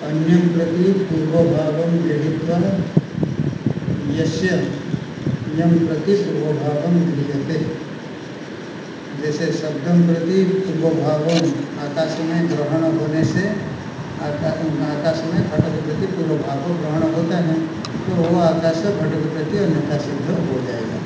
अन्यं प्रति पूर्वभावं गृहीत्वा यस्य यं प्रति पूर्वभावं गृह्यते। जैसे शब्दम प्रति पूर्वभावम आकाश में ग्रहण होने से आकाश में घट के प्रति पूर्वभाव ग्रहण होता है, तो वो आकाश घट के प्रति अन्यथा सिद्ध हो जाएगा।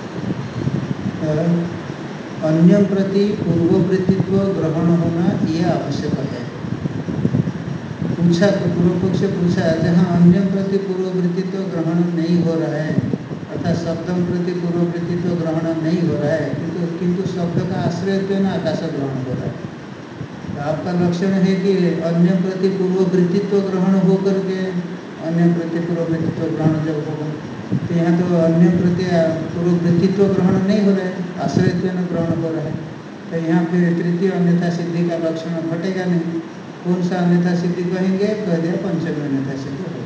अन्य प्रति पूर्ववृत्तित्व ग्रहण होना ये आवश्यक है। पूछा तो पूर्व पक्ष पूछा, जहाँ अन्य प्रति पूर्ववृत्तित्व ग्रहण नहीं हो रहा है, अर्थात शब्दम प्रति पूर्ववृत्तित्व ग्रहण नहीं हो रहा है, किंतु शब्द का आश्रय ना आकाश ग्रहण हो रहा है। तो आपका लक्षण है कि अन्य प्रति पूर्ववृत्तित्व ग्रहण हो करके अन्य प्रति पूर्ववृत्तित्व ग्रहण जब होगा, तो यहाँ तो अन्य प्रति पूर्ववृत्तित्व ग्रहण नहीं हो रहा है, आश्रयत्व ग्रहण हो रहा है। तो यहाँ फिर तृतीय अन्यथा सिद्धि का लक्षण घटेगा नहीं। कौन सा अन्यथा सिद्धि कहेंगे? कह दिया पंचमी अन्यथा सिद्धि होगा।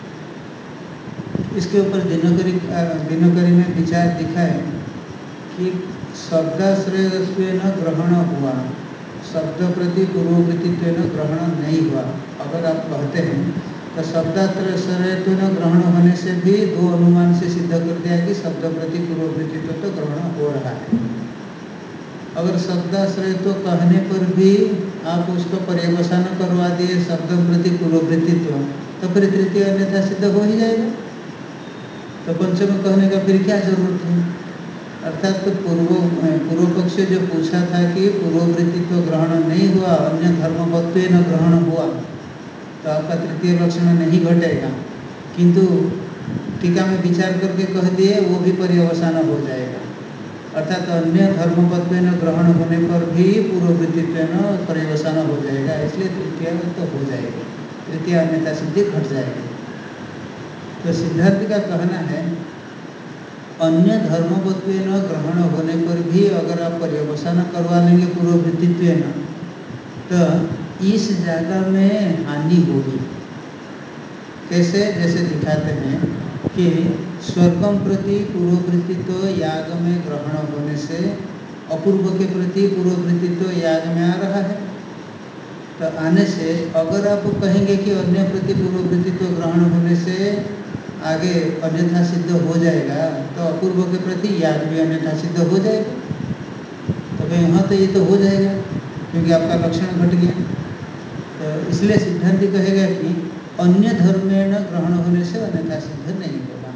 इसके ऊपर दिनकरी में विचार दिखाए कि शब्दाश्रयत्व ग्रहण हुआ, शब्द प्रति पूर्ववृत्तित्व ग्रहण नहीं हुआ। अगर आप कहते हैं तो शब्दाश्रयत्व ग्रहण होने से भी दो अनुमान से सिद्ध कर दिया कि शब्द प्रति पूर्ववृत्तित्व तो ग्रहण हो रहा है। अगर शब्दाश्रयत्व कहने पर भी आप उसको पर्यवसान करवा दिए शब्द प्रति पूर्ववृत्तित्व, तो फिर तृतीय अन्यथा सिद्ध हो ही जाएगा। तो पंचम कहने का फिर क्या जरूरत है? अर्थात तो पूर्व पक्ष जो पूछा था कि पूर्ववृत्तित्व ग्रहण नहीं हुआ, अन्य धर्मवत्व न ग्रहण हुआ, तो आपका तृतीय लक्षण नहीं घटेगा। किंतु टीका में विचार करके कह दिए वो भी पर्यवसान हो जाएगा। अर्थात अन्य धर्मवत्व न ग्रहण होने पर भी पूर्ववृत्तित्व न पर्यवसान हो जाएगा, इसलिए तृतीय तो हो जाएगा, तृतीय अन्यथा सिद्धि घट जाएगी। तो सिद्धांत का कहना है अन्य धर्मवत्व न ग्रहण होने पर भी अगर आप पर्यवसान करवा लेंगे पूर्ववृत्तित्व न, तो इस जगह में हानि होगी। कैसे? जैसे दिखाते हैं कि स्वर्गम प्रति पूर्ववृत्तित्व याग में ग्रहण होने से अपूर्व के प्रति पूर्ववृत्तित्व याग में आ रहा है। तो आने से अगर आप कहेंगे कि अन्य प्रति पूर्ववृत्तित्व ग्रहण होने से आगे अन्यथा सिद्ध हो जाएगा, तो अपूर्व के प्रति याग भी अन्यथा सिद्ध हो जाएगा। तो भाई यहाँ तो ये तो हो जाएगा क्योंकि आपका लक्षण घट गया। तो इसलिए सिद्धांत कहेगा कि अन्य धर्मेण ग्रहण होने से अन्यथा सिद्ध नहीं होगा।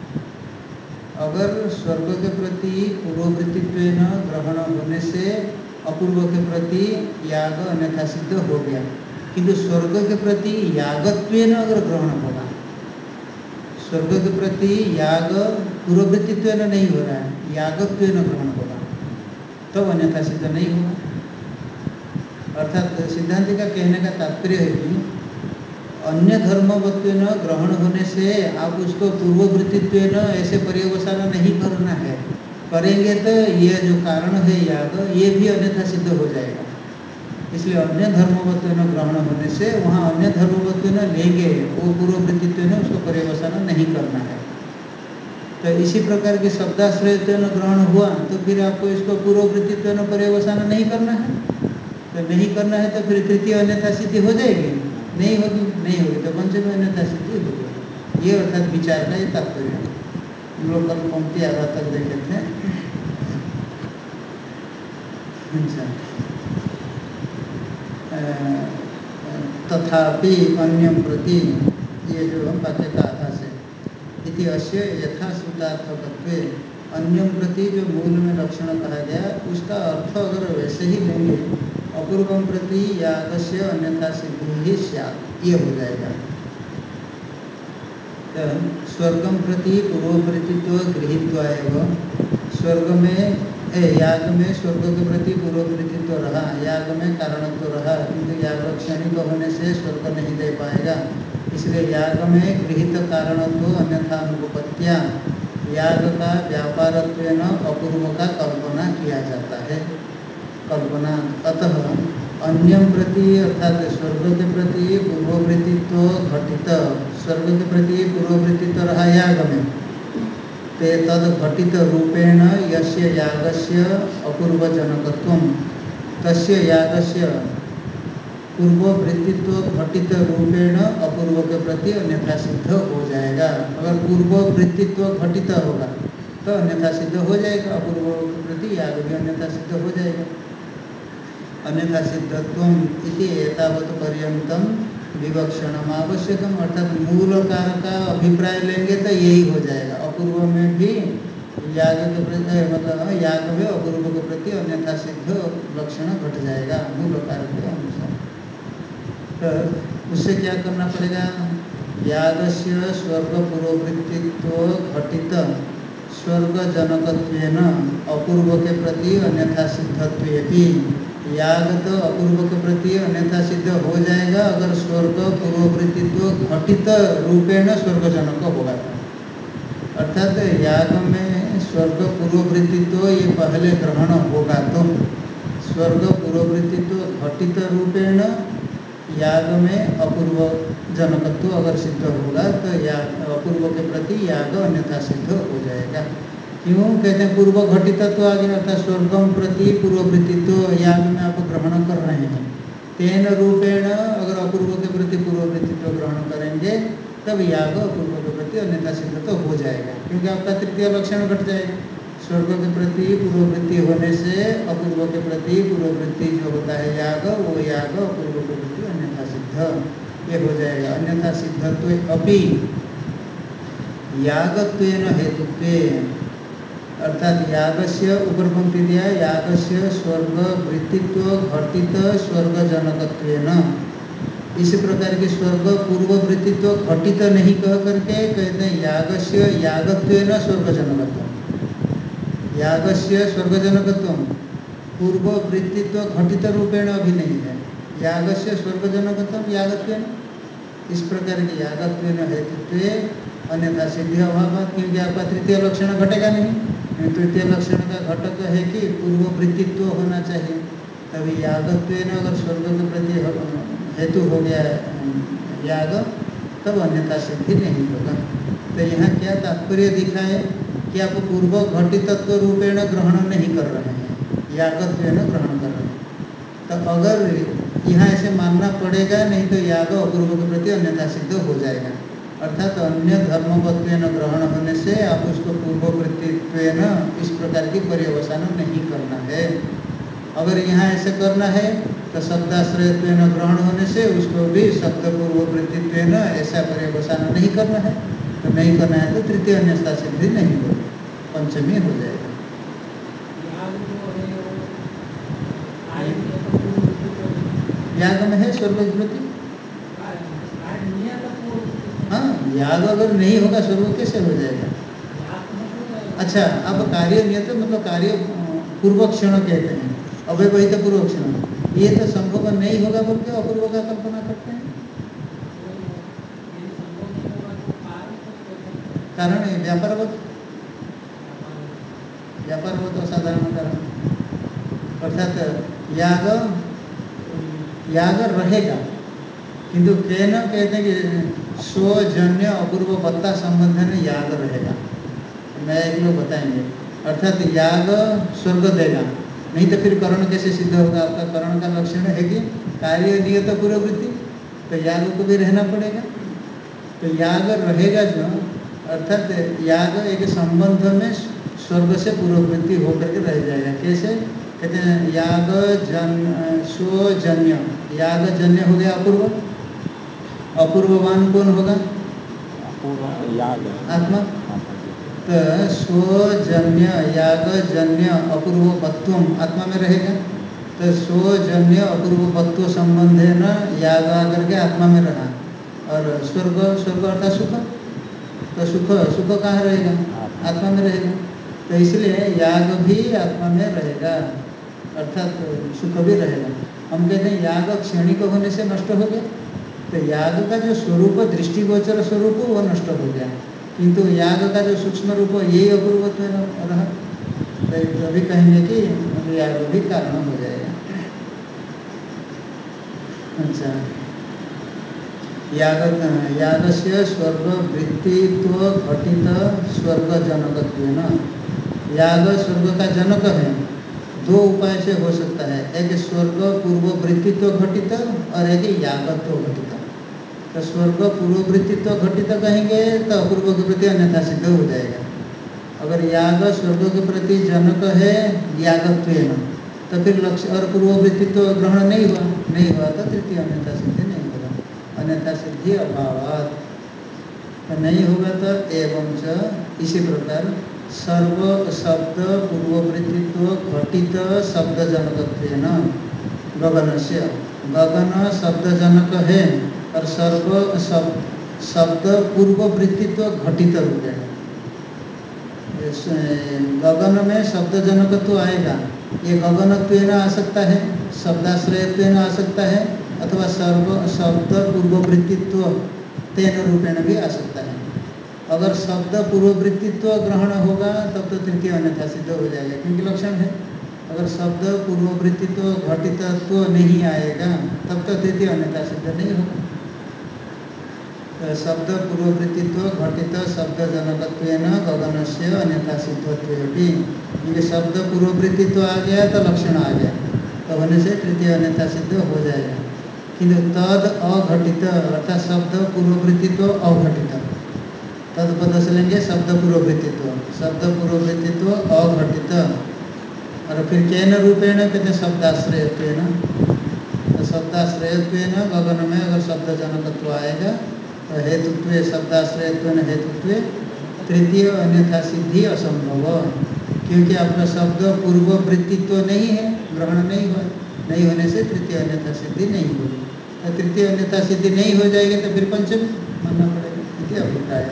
अगर स्वर्ग के प्रति पूर्ववृत्तित्व ग्रहण होने से अपूर्व के प्रति याग अन्यथा सिद्ध हो गया, किंतु स्वर्ग के प्रति यागत्व अगर ग्रहण होगा, स्वर्ग के प्रति याग पूर्ववृत्तित्व नहीं हो रहा है, यागत्व ग्रहण होगा, तो अन्यथा सिद्ध नहीं होगा। अर्थात सिद्धांत का कहने का तात्पर्य है कि अन्य धर्मवत्व ग्रहण होने से आप उसको पूर्ववृत्तित्व ऐसे पर्यवसान नहीं करना है। करेंगे तो ये जो कारण है याग, ये भी अन्यथा सिद्ध हो जाएगा। इसलिए अन्य धर्मवत्व ग्रहण होने से वहाँ अन्य धर्मवत्व लेंगे, वो पूर्ववृत्तित्व उसको पर्यवसान नहीं करना है। तो इसी प्रकार की शब्दाश्रयत्व ग्रहण हुआ, तो फिर आपको इसको पूर्ववृत्तित्व पर्यवसान नहीं करना है। तो नहीं करना है तो फिर तृतीय अन्यथा सिद्धि हो जाएगी? नहीं होगी। नहीं होगी तो पंचमी अन्यथा सिद्धि होगी। ये अर्थात विचार का ये तात्पर्य है। हम लोग कल पंक्ति आधा तक देखे थे। अच्छा, तथापि अन्यम प्रति, ये जो वाक्य का आधा से इति अस्य यथा श्रुतार्थकत्वे, अन्यम प्रति जो मूल में लक्षण कहा गया उसका अर्थ अगर वैसे ही लेंगे, अपूर्वम प्रति यागस्य अन्यथा सिद्धि ही स्यात्, ये हो जाएगा। तो स्वर्गम प्रति पूर्ववृत्तित्व गृहीत्वा एवं स्वर्ग में याग में स्वर्ग के प्रति पूर्ववृत्तित्व रहा, याग में कारणत्व रहा, किंतु याग क्षणिक होने से स्वर्ग नहीं दे पाएगा। इसलिए याग में गृहीत कारणत्व अन्यथा अनुपत्या याग का व्यापारत्वेन अपूर्व का कल्पना किया जाता है। कल्पना अतः अन्यम प्रति अर्थात स्वर्ग के प्रति पूर्ववृत्तित्व घटित, स्वर्ग के प्रति पूर्ववृत्तित्व रहा याग में, ते तद घटित रूपेण यस्य यागस्य अपूर्वजनकत्वं तस्य यागस्य पूर्ववृत्तित्व घटित रूपेण अपूर्व के प्रति अन्यथा सिद्ध हो जाएगा। अगर पूर्ववृत्तित्व घटित होगा तो अन्यथा सिद्ध हो जाएगा, अपूर्व के प्रति याग भी अन्यथा सिद्ध हो जाएगा। अन्यथा सिद्धत्वम इति एतावत् पर्यंतम विवक्षणम आवश्यकम, अर्थात मूलकार का अभिप्राय लेंगे तो यही हो जाएगा। अपूर्व में भी याग के प्रति मतलब याग में अपूर्व के प्रति अन्यथा सिद्ध लक्षण घट जाएगा मूलकार के अनुसार। तो उससे क्या करना पड़ेगा? यागस्य स्वर्ग पुरोवृत्तित्व घटित स्वर्गजनकत्वेन अपूर्व के प्रति अन्यथा सिद्धत्वेपि, याग तो अपूर्व के प्रति अन्यथा सिद्ध हो जाएगा अगर स्वर्ग पूर्ववृत्तित्व घटित रूपेण स्वर्गजनक होगा। अर्थात याग में स्वर्ग पूर्ववृत्तित्व ये पहले ग्रहण होगा तो स्वर्ग पूर्ववृत्तित्व घटित रूपेण याग में अपूर्व जनकत्व अगर सिद्ध होगा तो याग अपूर्व के प्रति याग अन्यथा सिद्ध हो जाएगा। क्यों कहते हैं? पूर्व घटितत्व आ गया, अर्थात स्वर्गम प्रति पूर्ववृत्तित्व याग में आप ग्रहण कर रहे हैं, तेन रूपेण अगर अपूर्व के प्रति पूर्ववृत्तित्व ग्रहण करेंगे तब याग अपूर्व के प्रति अन्यथा सिद्ध तो हो जाएगा, क्योंकि आपका तृतीय लक्षण घट जाएगा। स्वर्ग के प्रति पूर्ववृत्ति होने से अपूर्व के प्रति पूर्ववृत्ति जो होता है याग, वो याग अपूर्व के प्रति अन्यथा सिद्ध ये हो जाएगा। अन्यथा सिद्धत्व अपि यागत्वेन हेतुत्वे, अर्थात यागस्य ऊपर पंक्ति दिया, यागस्य स्वर्ग वृत्तित्व घटित स्वर्गजनकत्वेन, इसी प्रकार की स्वर्ग पूर्ववृत्तित्व घटित नहीं कह करके कहते हैं यागस्य यागत्वेन स्वर्गजनकत्व। यागस्य स्वर्गजनकत्व पूर्ववृत्तित्व घटित रूपेण अभी नहीं है, यागस्य स्वर्गजनकत्व यागत्वेन, इस प्रकार के यागत्वेन हेतुत्वे अन्यथा सिद्धि अभाव, क्योंकि आपका तृतीय लक्षण घटेगा नहीं। तृतीय लक्षण का घटक है कि पूर्ववृत्तित्व होना चाहिए, तभी यागत्वेन अगर स्वर्ग के प्रति हेतु हो गया याग तब अन्यथा सिद्धि नहीं होगा। तो यहाँ क्या तात्पर्य दिखा है कि आप पूर्व घटितत्व रूपेण ग्रहण नहीं कर रहे हैं, यागत्वेन ग्रहण कर रहे हैं। तो अगर यहाँ ऐसे मानना पड़ेगा, नहीं तो याग अपूर्व के प्रति अन्यथा सिद्ध हो जाएगा। अर्थात अन्य धर्मवत्वेन ग्रहण होने से आप उसको पूर्ववृत्तित्वेन इस प्रकार की पर्यवसान नहीं करना है। अगर यहाँ ऐसे करना है तो शब्दाश्रयत्वेन ग्रहण होने से उसको भी शब्द पूर्ववृत्तित्वेन ऐसा पर्यवसान नहीं करना है। तो नहीं करना है तो तृतीय अन्यथा सिद्धि नहीं होगी, पंचमी हो जाएगा। याग में है स्वर्गवृत्ति। हाँ, याग अगर नहीं होगा स्वर्ग कैसे हो जाएगा? अच्छा, अब कार्य नियत मतलब कार्य पूर्व क्षण कहते हैं, अव्यवहित पूर्व क्षण, ये तो संभव नहीं होगा बोल के अपूर्व का कल्पना करते हैं। कारण है व्यापारवत, व्यापारवत असाधारण कारण, अर्थात याग रहेगा किंतु केन कहते हैं कि स्वजन्य अपूर्व बत्ता संबंध में याग रहेगा। मैं एक लोग बताएंगे, अर्थात याग स्वर्ग देगा, नहीं तो फिर करण कैसे सिद्ध होगा? आपका करण का लक्षण है कि कार्य नियत पूर्ववृत्ति, तो याग को भी रहना पड़ेगा। तो याग रहेगा जो, अर्थात याग एक संबंध में स्वर्ग से पूर्ववृत्ति होकर के रह जाएगा। कैसे कहते हैं? याग स्वजन्य, याग जन्य हो गया अपूर्व, अपूर्ववान कौन होगा? आत्मा। तो स्वजन्य यागजन्य अपूर्वत्व आत्मा में रहेगा, तो स्वजन्य अपूर्वत्व संबंधे न याग आकर के आत्मा में रहा, और स्वर्ग अर्थात सुख, तो सुख कहाँ रहेगा? आत्मा में रहेगा। तो इसलिए याग भी आत्मा में रहेगा, अर्थात सुख भी रहेगा। हम कहते हैं याग क्षणिक होने से नष्ट हो गया, तो याग का जो स्वरूप दृष्टिगोचर स्वरूप वो नष्ट हो गया, किंतु याग का जो सूक्ष्म रूप यही अपूर्वत्व रहा। तो अभी कहेंगे कि याग भी कारण हो जाएगा। अच्छा, यागस्य स्वर्ग वृत्तित्व घटित स्वर्ग जनकत्वेन, याग स्वर्ग का जनक है, दो उपाय से हो सकता है, एक स्वर्ग पूर्व वृत्तित्व घटित और एक यागत्व घटित। तो स्वर्ग पूर्व वृत्तित्व घटित कहेंगे तो अपूर्व के प्रति अन्यथा सिद्ध हो जाएगा। अगर याग स्वर्ग के प्रति जनक है यागत्वेन, तो फिर लक्ष्य और पूर्व वृत्तित्व ग्रहण नहीं हुआ तो तृतीय अन्यथा सिद्धि नहीं होगा। अन्यथा सिद्धि अभावात् तो नहीं होगा। तो एवं च इसी प्रकार सर्व शब्द पूर्ववृत्तित्व घटित शब्द जनकत्वेन गगनस्य, गगन शब्द जनक है और सर्व शब्द पूर्ववृत्तित्व घटित रूपेण, गगन में शब्द जनकत्व आएगा। ये गगनत्वेन आ सकता है, शब्दाश्रयत्वेन आ सकता है, अथवा सर्व शब्द पूर्ववृत्तित्व तेन रूपेण भी आ सकता है। अगर शब्द पूर्ववृत्तित्व ग्रहण होगा तब तो तृतीय अन्यथा सिद्ध हो जाएगा, क्योंकि लक्षण है। अगर शब्द पूर्ववृत्तित्व घटितत्व नहीं आएगा तब तो तृतीय अन्यथा सिद्ध नहीं होगा। तो शब्द पूर्ववृत्तित्व घटित शब्द जनकत्वेन गगनस्य अन्यथा सिद्धत्वेपि, क्योंकि शब्द पूर्ववृत्तित्व आ गया तो लक्षण आ गया, तो होने से तृतीय अन्यथा सिद्ध हो जाएगा। किंतु तद अघटित अर्थात शब्द पूर्ववृत्तित्व अघटित, तदपद से लेंगे शब्द पूर्ववृत्तित्व, शब्द पूर्ववृत्तित्व अघटित और फिर केन रूपेण कहते शब्दाश्रयत्वेन। तो शब्दाश्रयत्वेन गगन में अगर शब्द जनकत्व आएगा तो हेतुत्व शब्दाश्रयत्वेन हेतुत्व तृतीय अन्यथा सिद्धि असंभव, क्योंकि आपका शब्द पूर्ववृत्तित्व नहीं है, ग्रहण नहीं हुआ, नहीं होने से तृतीय अन्यथा सिद्धि नहीं होगी। तो तृतीय अन्यथा सिद्धि नहीं हो जाएगी तो फिर पंचमी मानना पड़ेगा, इति अभिप्राय।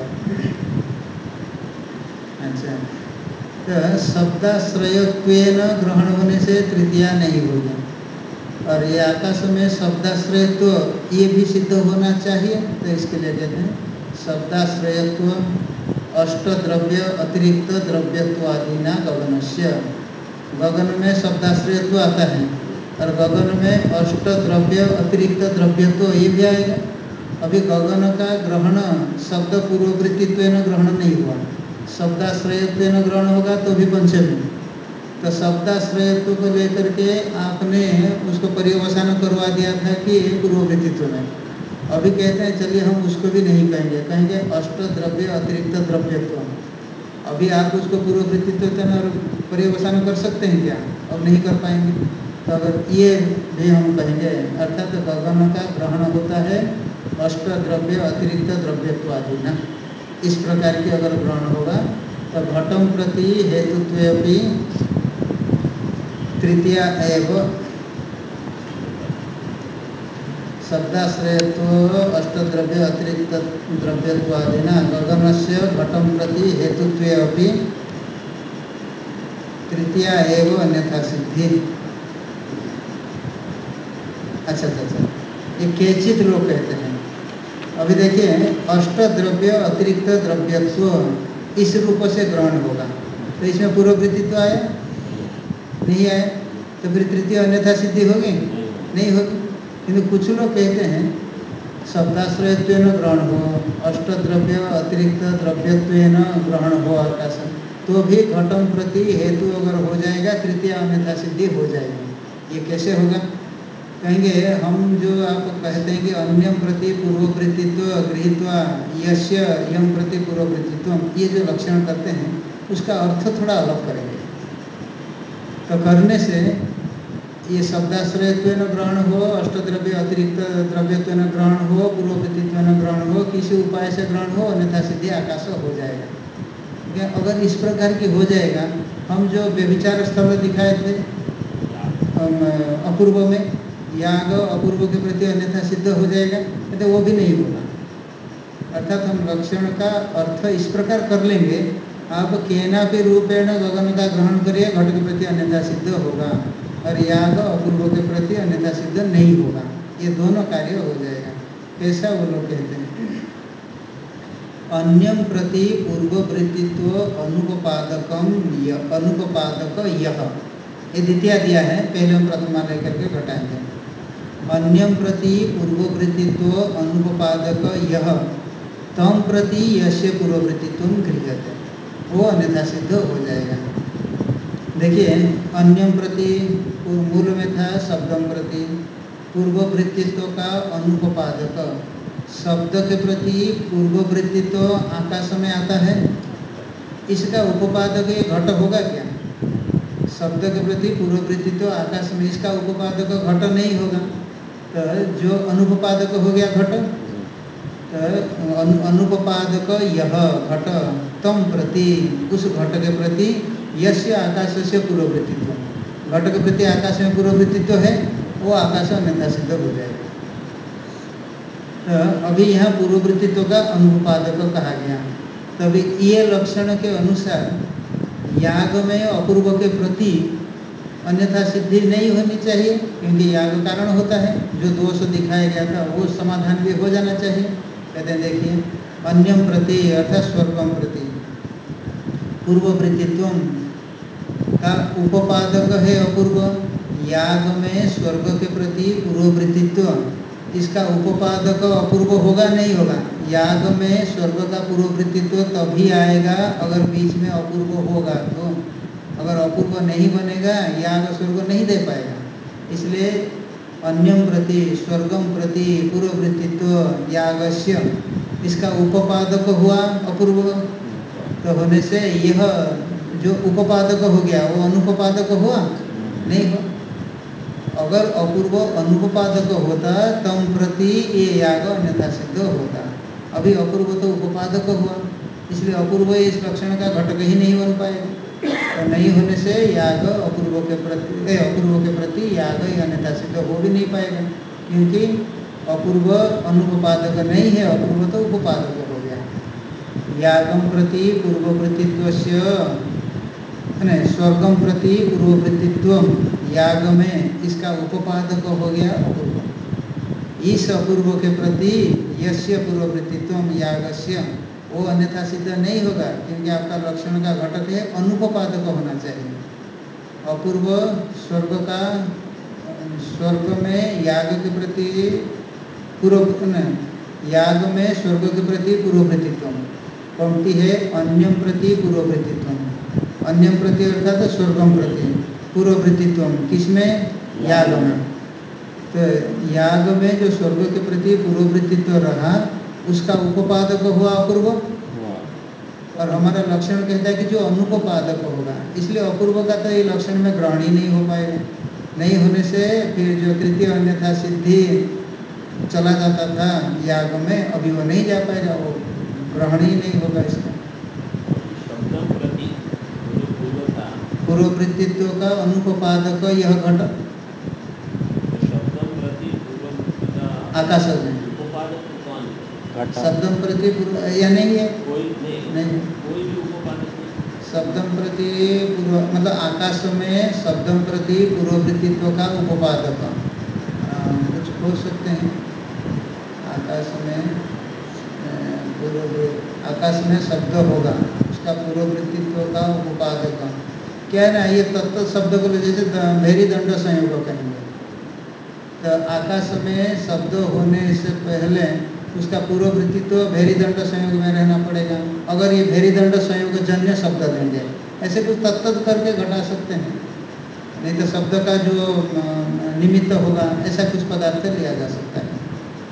अच्छा, तो शब्दाश्रयत्वेन ग्रहण होने से तृतीया नहीं होगी। और ये आकाश में शब्दाश्रयत्व ये भी सिद्ध होना चाहिए, तो इसके लिए कहते हैं शब्दाश्रयत्व अष्टद्रव्य अतिरिक्त द्रव्यत्वादिना गगनस्य। गगन में शब्दाश्रयत्व आता है और गगन में अष्टद्रव्य अतिरिक्त द्रव्यत्व ये भी आएगा। अभी गगन का ग्रहण शब्द पूर्ववृत्तित्व ग्रहण नहीं हुआ, शब्दाश्रयत्व ग्रहण होगा तो भी पंचमी। तो शब्दाश्रयत्व को लेकर के आपने उसको पर्यवसान करवा दिया था कि पूर्ववृत्तित्व में, अभी कहते हैं चलिए हम उसको भी नहीं कहेंगे, कहेंगे अष्टद्रव्य अतिरिक्त द्रव्यत्व। अभी आप उसको पूर्ववृत्तित्व और पर्यवसान कर सकते हैं क्या? अब नहीं कर पाएंगे। तो अगर ये भी हम कहेंगे, अर्थात गगन का ग्रहण होता है अष्टद्रव्य अतिरिक्त द्रव्यत्व आदि ना, इस प्रकार की अगर ग्रहण होगा तो घटम प्रति हेतुत्वेपि तृतीया एव शब्दाश्रयत्व अष्टद्रव्य अतिरिक्त द्रव्यत्वादिना गगनस्य घटम प्रति हेतुत्वेपि तृतीया एव अन्यथा सिद्धि। अच्छा, ये केचित लोग कहते हैं। अभी देखिए अष्टद्रव्य अतिरिक्त द्रव्यत्व इस रूप से ग्रहण होगा तो इसमें पूर्ववृत्तित्व आया नहीं आया, तो फिर तृतीय अन्यथा सिद्धि होगी नहीं होगी। किंतु कुछ लोग कहते हैं शब्दाश्रयत्वेन ग्रहण हो, अष्टद्रव्य अतिरिक्त द्रव्यत्वेन ग्रहण हो आकाश, तो भी घटम प्रति हेतु अगर हो जाएगा तृतीय अन्यथा सिद्धि हो जाएगी। ये कैसे होगा? कहेंगे हम जो आप कहते हैं कि अन्यम प्रति पूर्ववृत्तित्व गृहीत्वा यस्य यम प्रति पूर्ववृत्तित्व, ये जो लक्षण करते हैं उसका अर्थ थोड़ा अलग करेंगे। तो करने से ये शब्दाश्रयत्वेन ग्रहण हो, अष्टद्रव्य अतिरिक्त द्रव्यत्वेन ग्रहण हो, पूर्ववृत्तित्वेन ग्रहण हो, किसी उपाय से ग्रहण हो, अन्यथा सिद्धि आकाश हो जाएगा। अगर इस प्रकार की हो जाएगा, हम जो व्यभिचार स्थल दिखाए थे अपूर्व में, याग अपूर्व के प्रति अन्यथा सिद्ध हो जाएगा, तो वो भी नहीं होगा। अर्थात हम लक्षण का अर्थ इस प्रकार कर लेंगे, आप केनापि रूपेण गगन का ग्रहण करिए घट के प्रति अन्यथा सिद्ध होगा और याग अपूर्व के प्रति अन्यथा सिद्ध नहीं होगा, ये दोनों कार्य हो जाएगा। कैसा वो लोग कहते हैं? अन्यम प्रति पूर्ववृत्तित्व अनुपपादकम अनुपपादक यह, ये द्वितीय दिया है, पहले हम प्रथमा लेकर के घटाएंगे। अन्यम प्रति पूर्ववृत्तित्व अनुपपादक यह तम प्रति यस्य पूर्ववृत्तित्व गृह्यते, वो अन्यथा सिद्ध हो जाएगा। देखिए, अन्यम प्रति मूल में था शब्दम प्रति, पूर्ववृत्तित्व का अनुपपादक। शब्द के प्रति पूर्ववृत्तित्व आकाश में आता है, इसका उपपादक ये घट होगा क्या? शब्द के प्रति पूर्ववृत्तित्व आकाश में, इसका उपपादक घट नहीं होगा। तो जो अनुपपादक हो गया घट, तो अनुपपादक यह घट तम प्रति, उस घट के प्रति यस्य आकाश से पूर्ववृत्तित्व, घट के प्रति आकाश में पूर्ववृत्तित्व है, वो आकाश अन्यथा सिद्ध हो जाएगा। तो अभी यहाँ पूर्ववृत्तित्व का अनुपादक कहा गया। तभी ये लक्षण के अनुसार याग में अपूर्व के प्रति अन्यथा सिद्धि नहीं होनी चाहिए, क्योंकि याग कारण होता है। जो दोष दिखाया गया था वो समाधान भी हो जाना चाहिए। कहते हैं देखिए, अन्यम प्रति अर्थात स्वर्गम प्रति पूर्ववृत्तित्व का उपपादक है अपूर्व। याग में स्वर्ग के प्रति पूर्ववृत्तित्व, इसका उपपादक अपूर्व होगा नहीं होगा? याग में स्वर्ग का पूर्ववृत्तित्व तभी आएगा अगर बीच में अपूर्व होगा। तो अगर अपूर्व नहीं बनेगा, याग स्वर्ग नहीं दे पाएगा। इसलिए अन्यम प्रति स्वर्गम प्रति पूर्ववृत्तित्व यागस्य, इसका उपपादक हुआ अपूर्व। तो होने से यह जो उपपादक हो गया वो अनुपपादक हुआ नहीं हुआ। अगर अपूर्व अनुपपादक होता तम प्रति ये याग अन्यथा सिद्ध होता। अभी अपूर्व तो उपपादक हुआ, इसलिए अपूर्व इस लक्षण का घटक ही नहीं बन पाएगा। तो नहीं होने से याग अपूर्व के प्रति याग अन्यथा सिद्ध हो भी नहीं पाएगा, क्योंकि अपूर्व अनुपपादक नहीं है, अपूर्व तो उपपादक हो गया। यागम प्रति पूर्ववृत्तित्व स्वर्गम प्रति पूर्ववृत्तित्व, याग में इसका उपपादक हो गया अपूर्व। इस अपूर्व के प्रति यस्य पूर्ववृत्तित्व यागस्य, वो अन्यथा सिद्ध नहीं होगा, क्योंकि आपका लक्षण का घटक है अनुपपादक होना चाहिए। अपूर्व स्वर्ग का, स्वर्ग में याग के प्रति याग में स्वर्ग के प्रति पूर्ववृत्तित्व, पंक्ति है अन्यम प्रति पूर्ववृत्तित्व। अन्यम प्रति अर्थात स्वर्गम प्रति पूर्ववृत्तित्व, किसमें? याग में। तो याग में जो स्वर्ग के प्रति पूर्ववृत्तित्व रहा, उसका उपपादक हुआ अपूर्व। और हमारा लक्षण कहता है कि जो अनुपपादक होगा, इसलिए अपूर्व का तो ये लक्षण में ग्रहण ही नहीं हो पाएगा। नहीं होने से फिर जो तृतीय अन्यथा सिद्धि चला जाता था याग में, अभी वो नहीं जा पाएगा, वो ग्रहण ही नहीं होगा इसका। पूर्ववृत्तित्व का अनुपपादक यह घट आकाश में शब्दम प्रति या नहीं है, नहीं कोई भी उपपादक नहीं। शब्दम प्रति पूर्व मतलब आकाश में शब्दम प्रति पूर्ववृत्तित्व का उपपादक कुछ हो सकते हैं। आकाश में शब्द होगा, उसका पूर्ववृत्तित्व का उपपादक क्या है ना, ये तत्त शब्द को जैसे भेरी दंड संयोग कहेंगे। तो आकाश में शब्द होने से पहले उसका पूर्ववृत्तित्व भेरी दंड संयोग में रहना पड़ेगा। अगर ये भेरी दंड संयोग जन्य शब्द लेंगे, ऐसे कुछ तत्त करके घटा सकते हैं, नहीं तो शब्द का जो निमित्त होगा ऐसा कुछ पदार्थ लिया जा सकता है।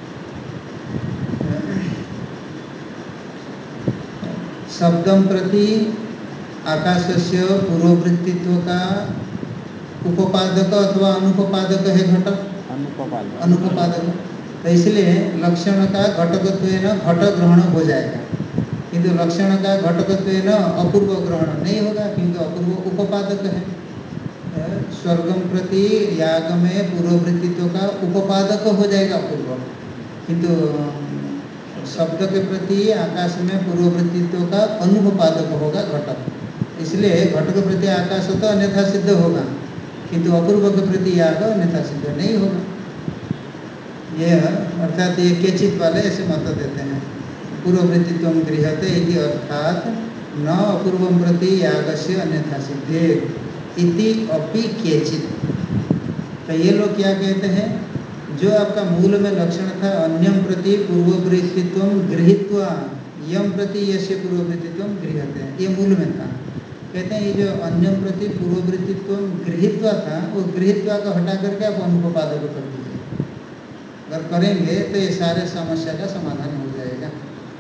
शब्दम प्रति आकाशस्य पूर्ववृत्तित्व का उपपादक अथवा अनुपपादक है घट, अनुपपादक। तो इसलिए लक्षण का घटकत्वेन घट ग्रहण हो जाएगा, किंतु लक्षण का घटकत्वेन अपूर्व ग्रहण नहीं होगा, क्योंकि अपूर्व उपपादक है। स्वर्गम प्रति याग में पूर्ववृत्तित्व का उपपादक हो जाएगा अपूर्व, किंतु शब्द के प्रति आकाश में पूर्ववृत्तित्व का अनुपपादक होगा घट। इसलिए घट के प्रति आकाश तो अन्यथा सिद्ध होगा, किंतु अपूर्व के प्रति याग अन्यथा सिद्ध नहीं होगा। ये अर्थात ये केचित वाले ऐसे मत देते हैं, पूर्ववृत्तित्व गृह्यते इति अर्थात न अपूर्वम प्रति यागस्य अन्यथा सिद्धे इति अपि केचित। तो ये लोग क्या कहते हैं, जो आपका मूल में लक्षण था अन्यम प्रति पूर्ववृत्तित्व गृहीत्वा यम प्रति यस्य पूर्ववृत्तित्व गृह्यते, ये मूल में था। कहते हैं ये जो अन्य प्रति पूर्ववृत्तित्व गृहीत्वा था, वो गृहीत्वा को हटा करके आप अनुपपादक कर दीजिए। अगर करेंगे तो ये सारे समस्या का समाधान हो जाएगा।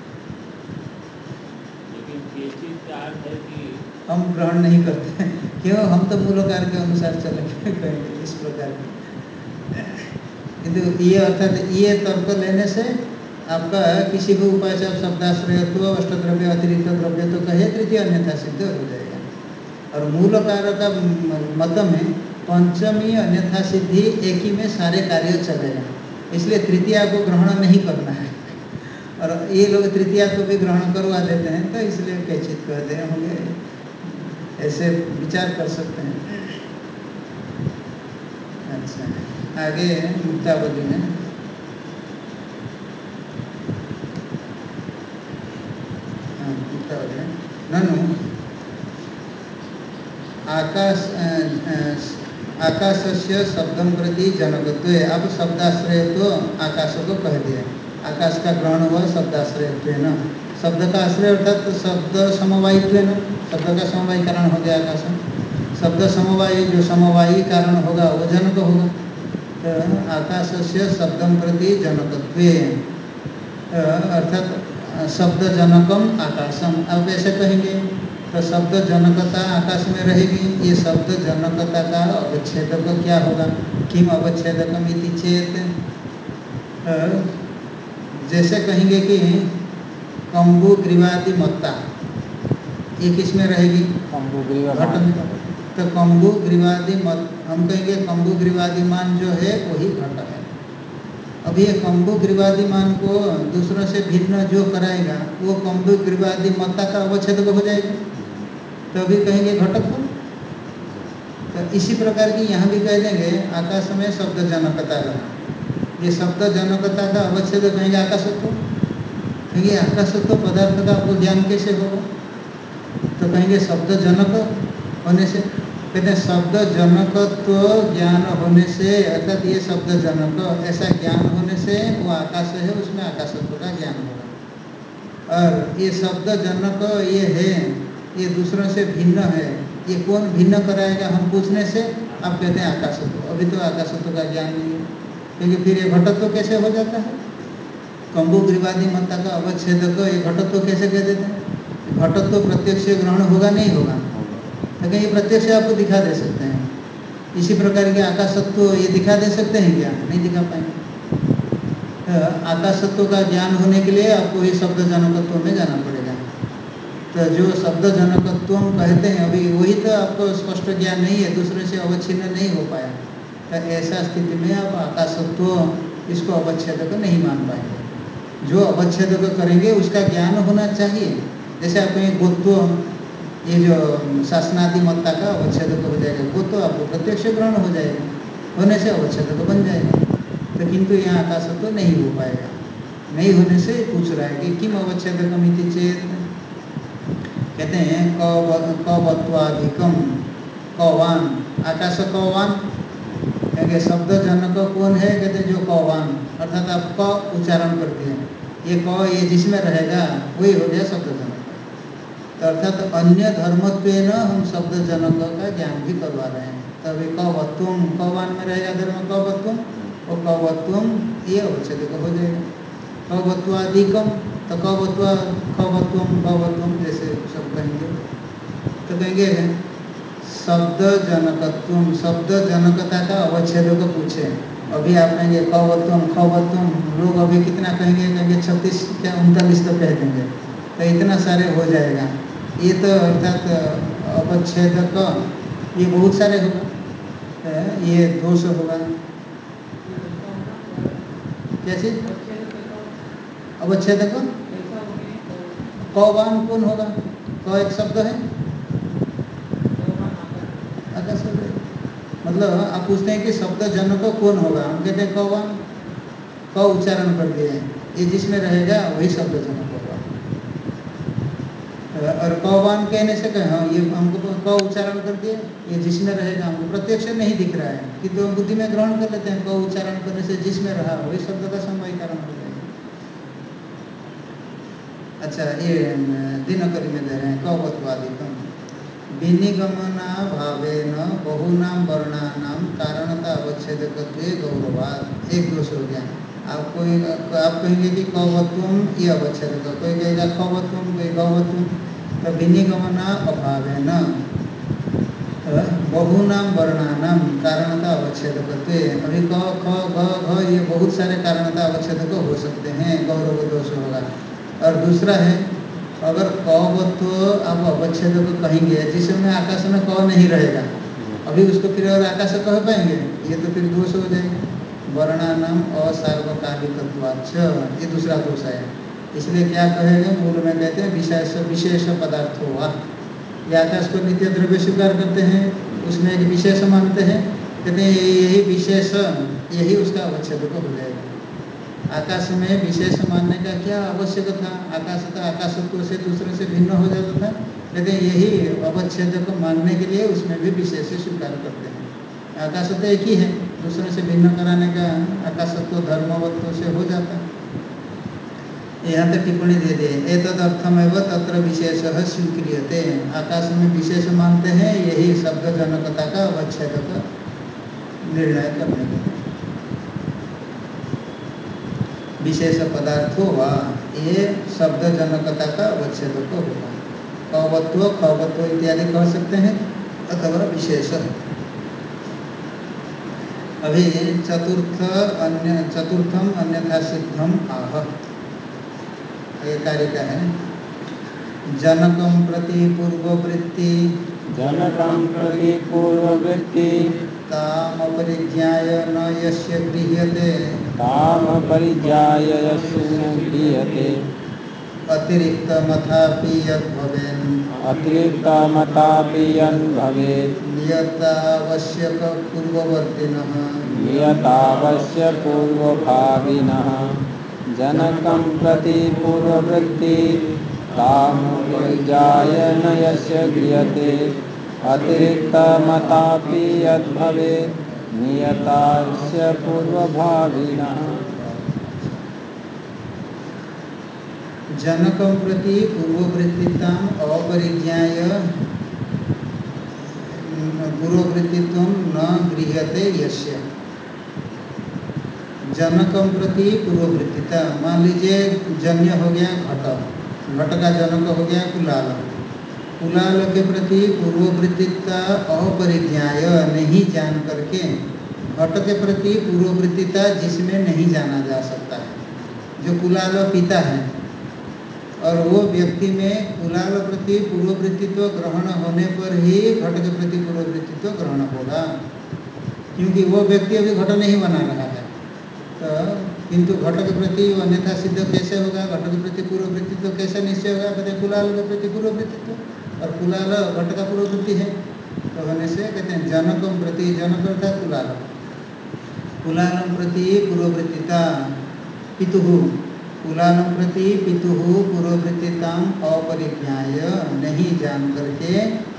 लेकिन केचित का अर्थ है कि हम ग्रहण नहीं करते हैं, क्यों? हम तो मूलकार के अनुसार चलेंगे, कहेंगे इस प्रकार की। किंतु ये अर्थात ये तर्क लेने से आपका किसी भी उपाय से आप शब्दाश्रयत्व अष्टद्रव्य अतिरिक्त द्रव्य तो कहे, तृतीय अन्यथा सिद्ध हो जाएगा। और मूलकार का मत में पंचमी अन्यथा सिद्धि एक ही में सारे कार्य चलेगा, इसलिए तृतीया को ग्रहण नहीं करना है। और ये लोग तृतीया को भी ग्रहण करवा देते हैं, तो इसलिए कैचित कहते हैं होंगे, ऐसे विचार कर सकते हैं। अच्छा, आगे मुक्तावली में मुक्तावली में ननु आकाशस्य शब्दम प्रति जनकत्व, आप शब्दाश्रय तो आकाश को कह दिए, आकाश का ग्रहण हुआ शब्दाश्रयत्व न, शब्द का आश्रय अर्थात तो शब्द समवायित्व न, शब्द का समवायी कारण हो गया आकाश। शब्द समवायी, जो समवायी कारण होगा वो जनक होगा। तो आकाशस्य शब्दम प्रति जनकत्व अर्थात शब्द जनकम आकाशम, आप ऐसे कहेंगे तो शब्द जनकता आकाश में रहेगी। ये शब्द जनकता का अवच्छेदक क्या होगा? किम अवच्छेदकम इति चेत, जैसे कहेंगे कि कंबु ग्रीवादि मत्ता, ये किस में रहेगी? घट में। तो कंबु ग्रीवादि मत, हम कहेंगे कंबु ग्रीवादिमान जो है वही घट है। अब ये कंबु ग्रीवादिमान को दूसरों से भिन्न जो कराएगा वो कंबु ग्रीवादि मत्ता का अवच्छेदक हो जाएगा, तो अभी कहेंगे घटत्व। तो इसी प्रकार की यहाँ भी कह देंगे आकाश में शब्द जनकता रहा, ये शब्द जनकता का अवच्छेद कहेंगे आकाशत्व। कहेंगे आकाशत्व पदार्थ का आपको ज्ञान कैसे होगा? तो कहेंगे शब्द जनक होने से, कहते हैं शब्द जनकत्व ज्ञान होने से, अर्थात ये शब्द जनक ऐसा ज्ञान होने से वो आकाश है, उसमें आकाशत्व का ज्ञान होगा। और ये शब्द जनक ये है, ये दूसरों से भिन्न है, ये कौन भिन्न कराएगा हम पूछने से आप कहते हैं आकाशत्व। अभी तो आकाशत्व का ज्ञान नहीं है, क्योंकि फिर ये घटत्व कैसे हो जाता है? कंबु ग्रीवादि मत्ता का अवच्छेदक ये घटत्व कैसे कह देते हैं? घटत्व प्रत्यक्ष ग्रहण होगा नहीं होगा? तो कहीं प्रत्यक्ष आपको दिखा दे सकते हैं, इसी प्रकार के आकाशत्व ये दिखा दे सकते हैं क्या? नहीं दिखा पाएंगे। आकाशत्व का ज्ञान होने के लिए आपको ये शब्द जनकत्व में जाना पड़ेगा। तो जो शब्द जनकत्व कहते हैं अभी वही तो आपको स्पष्ट ज्ञान नहीं है, दूसरे से अवच्छिन्न नहीं हो पाया। तो ऐसा स्थिति में आप आकाशत्व इसको अवच्छेदक नहीं मान पाएंगे। जो अवच्छेदक करेंगे उसका ज्ञान होना चाहिए। जैसे आप कहें गोत्व, ये जो शासनादि मत्ता का अवच्छेदक हो जाएगा, गोत्व आपको प्रत्यक्ष ग्रहण हो जाएगा, होने से अवच्छेदक बन जाएगा। तो किंतु यहाँ आकाशत्व नहीं हो पाएगा, नहीं होने से पूछ रहा है कि किम अवच्छेदकम इति चेत, कहते हैं कवत्वाधिकम, कौवान, आकाश कौवान, कहेंगे शब्द जनक कौन है? कहते हैं जो कौवान, अर्थात आप क उच्चारण करते हैं, ये क ये जिसमें रहेगा वही हो गया शब्द जनक। तो अर्थात अन्य धर्मत्वेन हम शब्द जनक का ज्ञान भी करवा रहे हैं। तभी कवत्वम, कौवान में रहेगा धर्म कवत्वम, और कवत्वम ये अवच्छेदक हो जाएगा। कवत्वाधिकम, तो कवत्वम जैसे सब कहेंगे। तो कहेंगे शब्द जनकत्व, शब्द जनकता का अवच्छेदक पूछे। अभी आप कहेंगे कवत्वम खवत्वम, लोग अभी कितना कहेंगे? कहेंगे 36 क्या 39 तो कह देंगे, तो इतना सारे हो जाएगा। ये तो अर्थात अवच्छेदक ये बहुत सारे होगा, ये दोष होगा। कैसे अवच्छेदक? कौवान कौन होगा? क एक शब्द है, आकाश शब्द है। मतलब आप पूछते हैं कि शब्द जनक कौन होगा, हम कहते हैं कौवान, क उच्चारण कर दिए, ये जिसमें रहेगा वही शब्द जनक होगा। और कौवान कहने से कहें हाँ, ये हमको क उच्चारण कर दिए, ये जिसमें रहेगा, हमको प्रत्यक्ष नहीं दिख रहा है, किंतु हम बुद्धि में ग्रहण कर लेते हैं, क उच्चारण करने से जिसमें रहा वही शब्द का समवायी कारण हो जाएगा। अच्छा, ये दिनकरी में दे रहे हैं कवत्वादिकम, विनिगमना भावेन बहुनां वर्णानां कारणता अवच्छेदकत्वे गौरवात्। एक दोष हो गया। आप कहेंगे कि कवत्वम ये अवच्छेदक, कोई कहेगा खवत्वम, कोई गौवत्वम। तो विनिगमना अभावेन बहुनां वर्णानां कारणता अवच्छेदकत्वे। अभी क ख ग घ ये बहुत सारे कारणता अवच्छेदक हो सकते हैं, गौरव दोष होगा। और दूसरा है, अगर कवत्व आप अवच्छेदक कहेंगे जिसमें आकाश में क नहीं रहेगा, अभी उसको फिर और आकाश कह पाएंगे, ये तो फिर दोष हो जाएगा। वर्णानाम असार्वकालिकत्वाच्च, ये दूसरा दोष है। इसलिए क्या कहेंगे, मूल में कहते हैं विशेष विशेष पदार्थो वा। ये आकाश को नित्य द्रव्य स्वीकार करते हैं, उसमें एक विशेष मानते हैं, कहते हैं यही विशेष, यही उसका अवच्छेदक हो जाएगा। आकाश में विशेष मानने का क्या आवश्यक था? आकाश का आकाशत्व से दूसरे से भिन्न हो जाता था। कहते हैं यही अवच्छेदक मानने के लिए उसमें भी विशेष स्वीकार करते हैं। आकाशत्व एक ही है, दूसरे से भिन्न कराने का आकाशत्व धर्मवत्व से हो जाता है। यहाँ तक टिप्पणी दे दिए, एतदर्थमेव तत्र विशेष स्वीक्रियते। आकाश में विशेष मानते हैं, यही शब्द जनकता का अवच्छेदक निर्णय करने के लिए। विशेष पदार्थो वा, ये शब्द जनकता का अवच्छेदक होगा। कवत्व खवत्व इत्यादि कह सकते हैं, अथवा विशेष। अभी चतुर्थम अन्यथा सिद्धम आह, ये कारिका है। जनकम प्रति पूर्ववृत्ति, जनकं प्रति पूर्ववृत्ति ताम अपरिज्ञाय न यस्य गृह्यते, ताम परिज्ञाय यस्य न गृह्यते, अतिरिक्तमथापि यद्भवेन्, अतिरिक्तमतापि यद्भवेत्, नियतावश्यक पूर्ववर्तिनः, नियतावश्य पूर्वभाविनः। जनकं प्रति पूर्ववृत्ति ताम परिज्ञाय न यस्य गृह्यते, अतिरिक्तमतापि यद्भवेत्, नियतास्य पूर्वभाविनः। जनकं प्रति पूर्ववृत्तिताम अपरिज्ञाय पूर्ववृत्तित्वं न गृह्यते यस्य। जनकं प्रति पूर्ववृत्तिता, मान लीजिए जन्य हो गया घट, घट का जनक हो गया कुलाल, कुलाल के प्रति पूर्ववृत्तिता अपरिज्ञाय नहीं जान करके, घट के प्रति पूर्ववृत्तिता जिसमें नहीं जाना जा सकता है, जो कुलाल पिता है, और वो व्यक्ति में कुलाल प्रति पूर्ववृत्तित्व ग्रहण होने पर ही घट के प्रति पूर्ववृत्तित्व ग्रहण होगा, क्योंकि वो व्यक्ति अभी घट नहीं बना रहा है। तो किंतु घट के प्रति अन्यथा सिद्ध कैसे होगा, घट के प्रति पूर्ववृत्तित्व कैसे निश्चय होगा? कहते कुलाल के प्रति पूर्ववृत्तित्व, और कुलाल घट का पूर्ववृत्ति है, तो होने से कहते हैं जनकम प्रति, जनक अर्थात कुलाल, कुलालम प्रति पूर्ववृत्तिता पितुः, कुलालम प्रति पितुः पूर्ववृत्तिताम अपरिज्ञाय नहीं जान करके,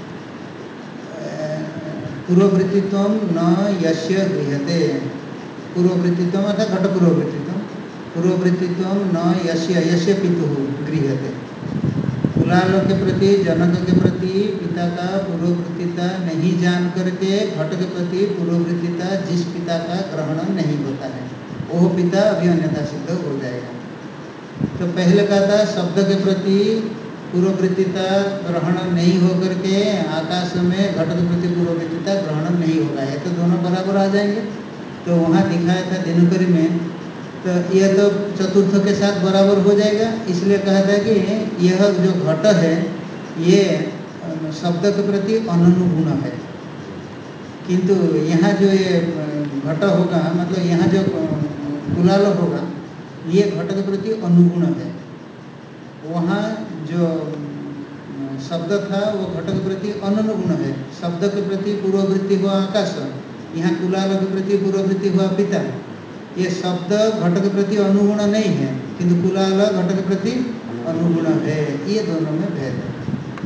पूर्ववृत्तित्व न यस्य गृह्यते, पूर्ववृत्तित्व अर्थात घट पूर्ववृत्तित्व, पूर्ववृत्तित्व न यस्य, यस्य पितुः गृह्यते। कुलाल के प्रति, जनक के प्रति पिता का पूर्ववृत्तिता नहीं जान करके घट के प्रति पूर्ववृत्तिता जिस पिता का ग्रहण नहीं होता है, वो पिता अभी अन्यथा सिद्ध हो जाएगा। तो पहले का था शब्द के प्रति पूर्ववृत्तिता ग्रहण नहीं होकर के आकाश में घट के प्रति पूर्ववृत्तिता ग्रहण नहीं होगा, ये तो दोनों बराबर आ जाएंगे। तो वहाँ दिखाया था दिनकरी में, तो यह तो चतुर्थ के साथ बराबर हो जाएगा, इसलिए कहा था कि यह जो घट है ये शब्द के प्रति अनुगुण है, किंतु यहाँ जो ये घट होगा, मतलब यहाँ जो कुलाल होगा ये घट के प्रति अनुगुण है। वहाँ जो शब्द था वो घट के प्रति अनुगुण है, शब्द के प्रति पूर्ववृत्ति हुआ आकाश, यहाँ कुलाल के प्रति पूर्ववृत्ति हुआ पिता। ये शब्द घट के प्रति अनुगुण नहीं है, किंतु कुलाल घट के प्रति अनुगुण है, ये दोनों में भेद है,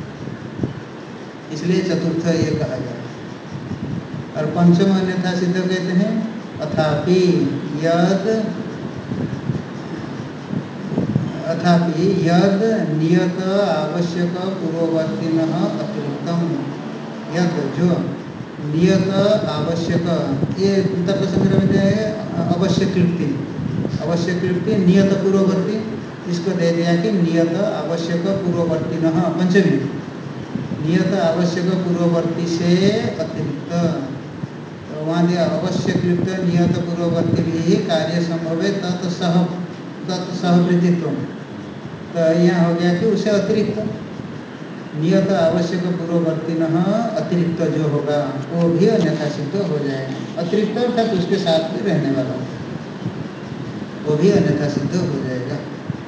इसलिए चतुर्थ ये कहा गया। और पंचम अन्यथा सिद्ध कहते हैं अथापि यद अथापि यद नियत आवश्यक पूर्ववर्तिनः अतिरिक्तम, यद जो नियत आवश्यक, ये तर्क संग्रह में है अवश्य क्लिप्ति, अवश्य क्लिप्ति नियत पूर्ववर्ती, इसको दे दिया कि नियत आवश्यक पूर्ववर्तिनः पंचमी, नियत आवश्यक पूर्ववर्ती से अतिरिक्त, तो वहाँ दिया अवश्य क्लिप्त नियत पूर्ववर्ती भी कार्य संभव है तत्सहवृत्तित्व, तो यहाँ हो गया कि उसे अतिरिक्त नियत आवश्यक पूर्ववर्तिनः अतिरिक्त जो होगा वो भी अन्यथा सिद्ध हो जाएगा, अतिरिक्त अर्थात उसके साथ भी रहने वाला वो भी अन्यथा सिद्ध हो जाएगा।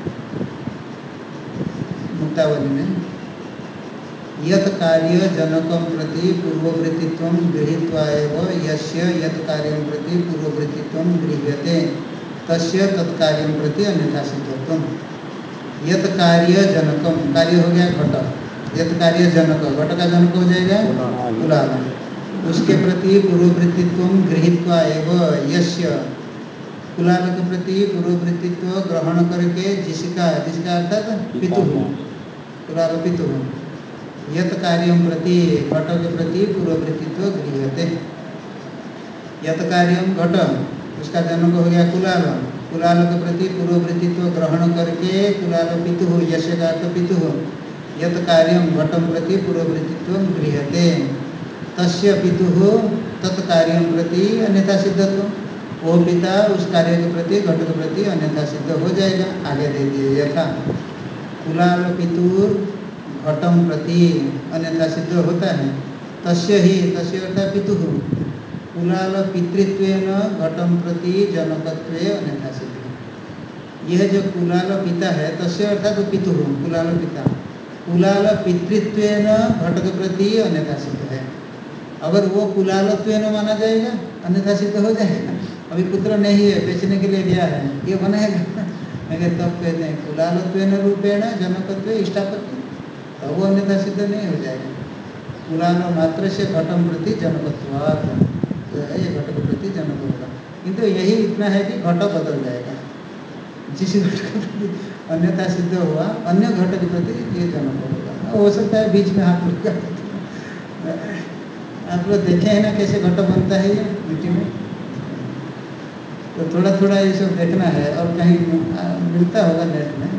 मुक्तावली में यत् कार्य जनकं प्रति पूर्ववृत्तित्वं गृहीत्वा एव यस्य यत् कार्यं प्रति पूर्ववृत्तित्वं गृह्यते तस्य तत्कार्यं प्रति अन्यथा सिद्धत्वं। यत् कार्य जनकम, कार्य हो गया घट, यत् कार्य जनक, घट का जनक हो जाएगा कुलाल, उसके प्रति पूर्ववृत्तित्वं गृहीत्वा एव यस्य, कुलाल के प्रति पूर्ववृत्तित्व ग्रहण करके जिसका, जिसका अर्थात पितु, कुलाल पितु, यत् कार्यं प्रति घट के प्रति पूर्ववृत्तित्व गृह्यते, यत् कार्यं घट उसका जनक हो गया कुलाल, कुलाल के प्रति पूर्ववृत्तित्व ग्रहण करके कुलाल पितु, यश का अर्थ पितु, यत् कार्यं घटं प्रति पूर्ववृत्तित्व गृह्यते तस्य पितु तत्कार्यं प्रति अन्यथा सिद्धत्व, वो पिता उस कार्य के प्रति घट के प्रति अन्यथा सिद्ध हो जाएगा। आगे दे दिए यथा कुलाल पितुर घटम प्रति अन्यथा सिद्ध होता है, तस्य ही, तस्य अर्थात पितु, कुलाल पितृत्वेन घटम प्रति जनकत्वे अन्यथा सिद्ध। यह जो कुलाल पिता है, तस्य अर्थात पितु, कुलाल पिता, कुलाल पितृत्वेन घट के प्रति अन्यथा सिद्ध है। अगर वो कुलालत्वेन माना जाएगा अन्यथा सिद्ध हो जाएगा, अभी पुत्र नहीं है, बेचने के लिए गया है, ये बनाएगा लेकिन तब कहते हैं कुलालत्वेन रूपेण जनकत्वे इष्टापत्ति, तो वो अन्यथा सिद्ध नहीं हो जाएगा। कुलाल मात्र से घटम प्रति जनकत्वात्, ये घट के प्रति जनक होगा, किंतु यही इतना है कि घट बदल जाएगा, जिस घट के प्रति अन्यथा सिद्ध हुआ अन्य घट के प्रति ये जनक होगा। हो सकता है बीच में आप लोग आप लोग देखे हैं ना कैसे घट बनता है ये मिट्टी में, तो थोड़ा थोड़ा ये सब देखना है, और कहीं मिलता होगा नेट में।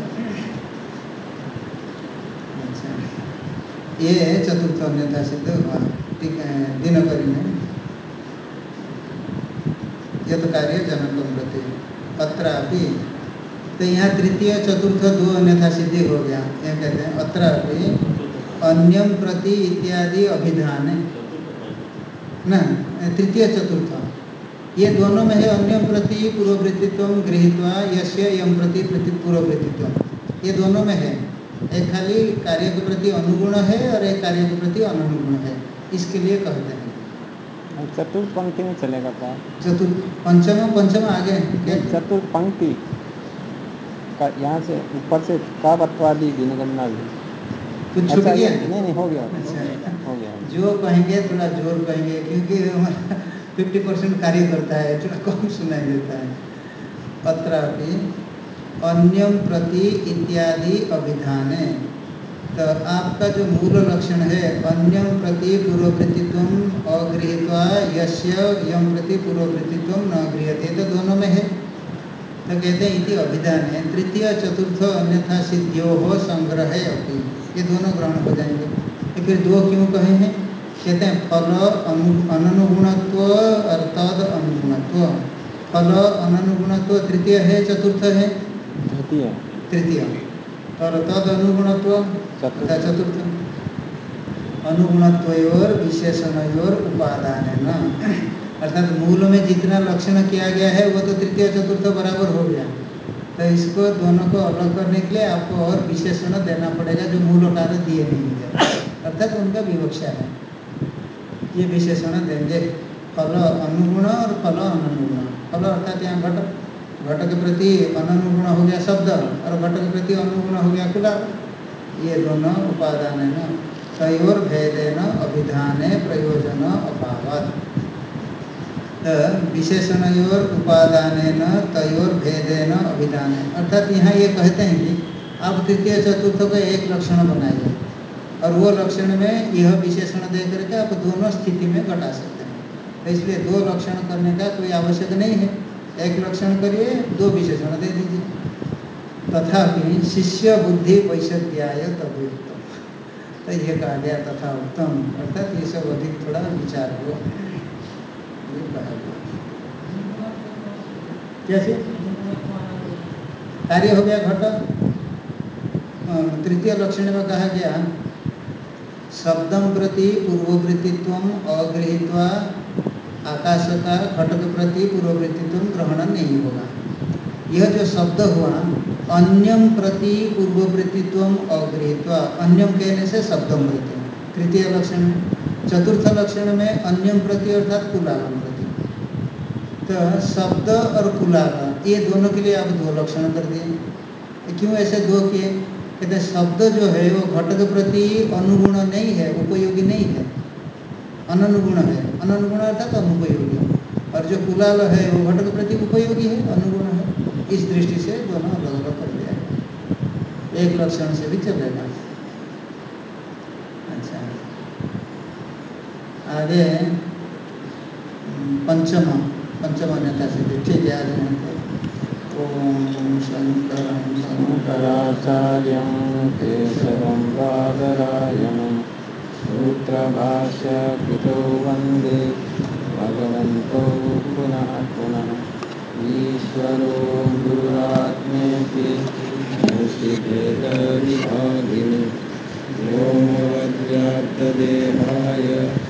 अच्छा, ये चतुर्थ अन्यथा सिद्ध हुआ, ठीक है, दिनकरी में यत् कार्य जनकम प्रति अत्रापि, तो यहाँ तृतीय चतुर्थ दो अन्यथा सिद्धि हो गया। यह कहते हैं अत्रापि अन्यम प्रति इत्यादि अभिधान है ना, तृतीय चतुर्थ ये दोनों में है, अन्यम प्रति पूर्ववृत्तित्व गृहीत्वा यस्य यम प्रति पूर्ववृत्तित्व, ये दोनों में है। एक खाली कार्य के प्रति अनुगुण है और एक कार्य के प्रति अनुगुण है, इसके लिए कहते हैं। चतुर्थ पंक्ति में चलेगा क्या? चतुर्थ पंचम आगे क्या? चतुर्थ पंक्ति का यहाँ से ऊपर से कावत्वादि भिन्नगणना भी कुछ छूट गया? नहीं हो गया, अच्छा, हो गया। जो कहेंगे थोड़ा जोर कहेंगे, क्योंकि हमारा 50% कार्य करता है, थोड़ा कम सुनाई देता है। अत्रापि अन्यम प्रति इत्यादि अभिधान है, तो आपका जो मूल लक्षण है अन्यम प्रति पूर्ववृत्तित्व अगृहीत्वा यस्य यम प्रति पूर्ववृत्तित्व न गृह्यते, तो दोनों में है, तो कहते हैं इति अभिधान है तृतीय चतुर्थ अन्यथा सिद्धियों हो संग्रह अपनी, ये दोनों ग्रहण हो जाएंगे। तो फिर दो क्यों कहे हैं? कहते हैं फल अननुगुणत्व और तद अनुगुणत्व। फल अननुगुणत्व तृतीय है, चतुर्थ है तृतीय, और तद अनुगुणत्व चतुर्थ। अनुगुणत्वयोर विशेषणयोर उपादान है ना, अर्थात मूल में जितना लक्षण किया गया है वो तो तृतीय चतुर्थ बराबर हो गया, तो इसको दोनों को अलग करने के लिए आपको और विशेषण देना पड़ेगा जो मूल कार्य दिए नहीं है, अर्थात उनका विवक्षा है, ये विशेषण देंगे। फल अनुगुण और फल अननुगुण। फल अर्थात यहाँ घट के प्रति अननुगुण हो गया शब्द, और घट के प्रति अनुगुण हो गया कुलाल, ये दोनों उपादान है ना, तयोर भेदेन अभिधाने प्रयोजन अभावात्। विशेषणयोर उपादानेन तयोर भेदेन अभिधान। अर्थात यहाँ ये कहते हैं कि आप तृतीय चतुर्थ को एक लक्षण बनाइए और वो लक्षण में यह विशेषण दे करके आप दोनों स्थिति में घटा सकते हैं। तो इसलिए दो लक्षण करने का कोई आवश्यक नहीं है, एक लक्षण करिए, दो विशेषण दे दीजिए। तथापि शिष्य बुद्धि वैशद्याय तदुत्तम, तो ये कहा गया तथा उत्तम, अर्थात ये सब अधिक थोड़ा विचार हो, ये कहा गया। कैसे कार्य हो गया घट। तृतीय लक्षण में कहा गया शब्दम प्रति पूर्ववृत्तित्व अगृहीत्वा आकाश का घट के प्रति पूर्ववृत्तित्व ग्रहण नहीं होगा। यह जो शब्द हुआ अन्यम प्रति पूर्ववृत्तित्व अगृहीत्वा, अन्यम कहने से शब्दम प्रति तृतीय लक्षण में। चतुर्थ लक्षण में अन्यम प्रति अर्थात कुलालम प्रति। तो शब्द और कुलाल ये दोनों के लिए आप दो लक्षण कर दिए। क्यों ऐसे दो किए? कहते शब्द जो है वो घट के प्रति अनुगुण नहीं है, उपयोगी नहीं है, अनुगुण है। अनुगुण अर्थात अनुपयोगी। और जो कुलाल है वो घट के प्रति उपयोगी है, अनुगुण है। इस दृष्टि से दोनों अलग अलग कर दिया है, एक लक्षण से भी चलेगा। अच्छा, आगे पंचम अन्यथा से ठीक है। आज यहाँ पे ओम शंकरं शंकराचार्यं केशवं बादरायणं सूत्रभाष्यकृतौ वन्दे भगवन्तौ पुनः पुनः। ईश्वरो गुरुरात्मेति मूर्तिभेदविभागिने व्योमवद्व्याप्तदेहाय